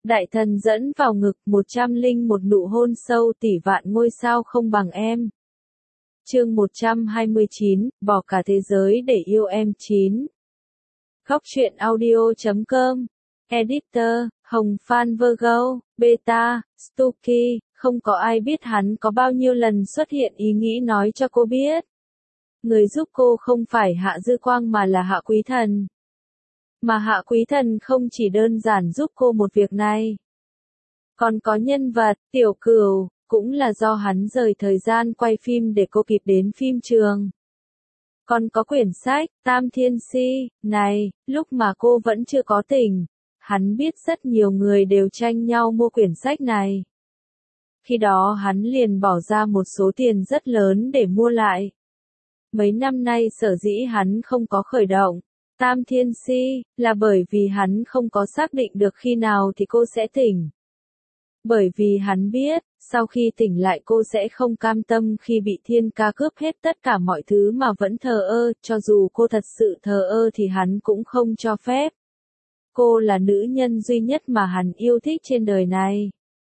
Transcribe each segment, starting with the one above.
Đại thần dẫn vào ngực 101 nụ hôn sâu tỷ vạn ngôi sao không bằng em. Chương 129, bỏ cả thế giới để yêu em 9. Góc truyện audio.com. Editor, Hồng Phan Virgo, Beta, Stucky, không có ai biết hắn có bao nhiêu lần xuất hiện ý nghĩ nói cho cô biết. Người giúp cô không phải Hạ Dư Quang mà là Hạ Quý Thần. Mà Hạ Quý Thần không chỉ đơn giản giúp cô một việc này. Còn có nhân vật, Tiểu Cửu, cũng là do hắn rời thời gian quay phim để cô kịp đến phim trường. Còn có quyển sách, Tam Thiên Si, này, lúc mà cô vẫn chưa có tình, hắn biết rất nhiều người đều tranh nhau mua quyển sách này. Khi đó hắn liền bỏ ra một số tiền rất lớn để mua lại. Mấy năm nay sở dĩ hắn không có khởi động Tam Thiên Si, là bởi vì hắn không có xác định được khi nào thì cô sẽ tỉnh. Bởi vì hắn biết, sau khi tỉnh lại cô sẽ không cam tâm khi bị Thiên Ca cướp hết tất cả mọi thứ mà vẫn thờ ơ, cho dù cô thật sự thờ ơ thì hắn cũng không cho phép. Cô là nữ nhân duy nhất mà hắn yêu thích trên đời này.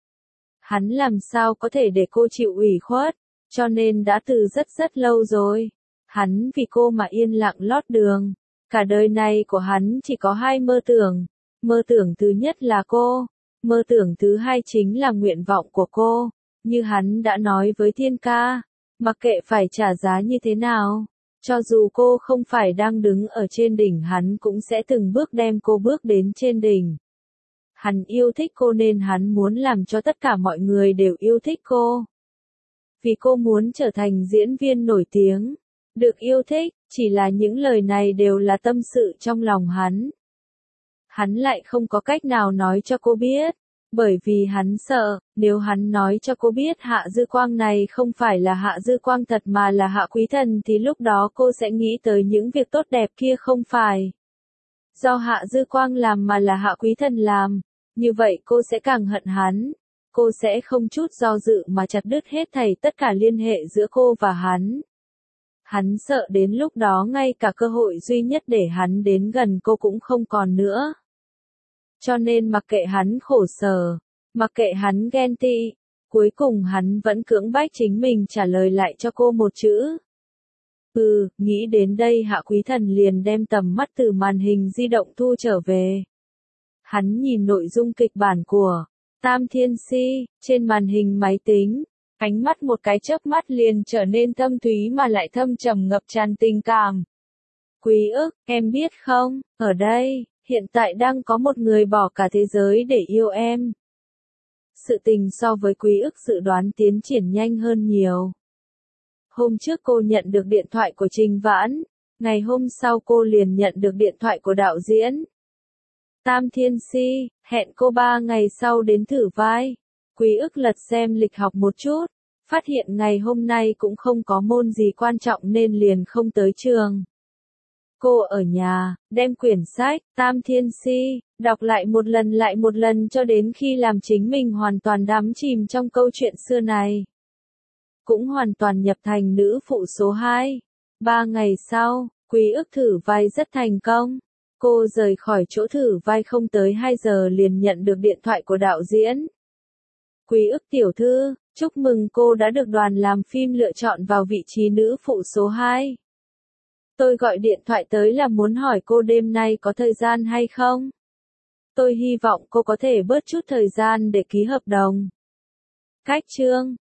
Hắn làm sao có thể để cô chịu ủy khuất, cho nên đã từ rất lâu rồi. Hắn vì cô mà yên lặng lót đường. Cả đời này của hắn chỉ có hai mơ tưởng. Mơ tưởng thứ nhất là cô. Mơ tưởng thứ hai chính là nguyện vọng của cô. Như hắn đã nói với Thiên Ca, mặc kệ phải trả giá như thế nào, cho dù cô không phải đang đứng ở trên đỉnh hắn cũng sẽ từng bước đem cô bước đến trên đỉnh. Hắn yêu thích cô nên hắn muốn làm cho tất cả mọi người đều yêu thích cô. Vì cô muốn trở thành diễn viên nổi tiếng, được yêu thích, chỉ là những lời này đều là tâm sự trong lòng hắn. Hắn lại không có cách nào nói cho cô biết, bởi vì hắn sợ, nếu hắn nói cho cô biết Hạ Dư Quang này không phải là Hạ Dư Quang thật mà là Hạ Quý Thần thì lúc đó cô sẽ nghĩ tới những việc tốt đẹp kia không phải do Hạ Dư Quang làm mà là Hạ Quý Thần làm, như vậy cô sẽ càng hận hắn. Cô sẽ không chút do dự mà chặt đứt hết thảy tất cả liên hệ giữa cô và hắn. Hắn sợ đến lúc đó ngay cả cơ hội duy nhất để hắn đến gần cô cũng không còn nữa. Cho nên mặc kệ hắn khổ sở, mặc kệ hắn ghen tị, cuối cùng hắn vẫn cưỡng bách chính mình trả lời lại cho cô một chữ. Nghĩ đến đây Hạ Quý Thần liền đem tầm mắt từ màn hình di động thu trở về. Hắn nhìn nội dung kịch bản của Tam Thiên Si trên màn hình máy tính. Ánh mắt một cái chớp mắt liền trở nên thâm thúy mà lại thâm trầm ngập tràn tình cảm. Quý ức, em biết không, ở đây, hiện tại đang có một người bỏ cả thế giới để yêu em. Sự tình so với Quý ức dự đoán tiến triển nhanh hơn nhiều. Hôm trước cô nhận được điện thoại của Trình Vãn, ngày hôm sau cô liền nhận được điện thoại của đạo diễn Tam Thiên Si, hẹn cô 3 ngày sau đến thử vai. Quý ức lật xem lịch học một chút, phát hiện ngày hôm nay cũng không có môn gì quan trọng nên liền không tới trường. Cô ở nhà, đem quyển sách, Tam Thiên Si, đọc lại một lần cho đến khi làm chính mình hoàn toàn đắm chìm trong câu chuyện xưa này. Cũng hoàn toàn nhập thành nữ phụ số 2. 3 ngày sau, Quý ức thử vai rất thành công. Cô rời khỏi chỗ thử vai không tới 2 giờ liền nhận được điện thoại của đạo diễn. Quý ức tiểu thư, chúc mừng cô đã được đoàn làm phim lựa chọn vào vị trí nữ phụ số 2. Tôi gọi điện thoại tới là muốn hỏi cô đêm nay có thời gian hay không? Tôi hy vọng cô có thể bớt chút thời gian để ký hợp đồng. Cách chương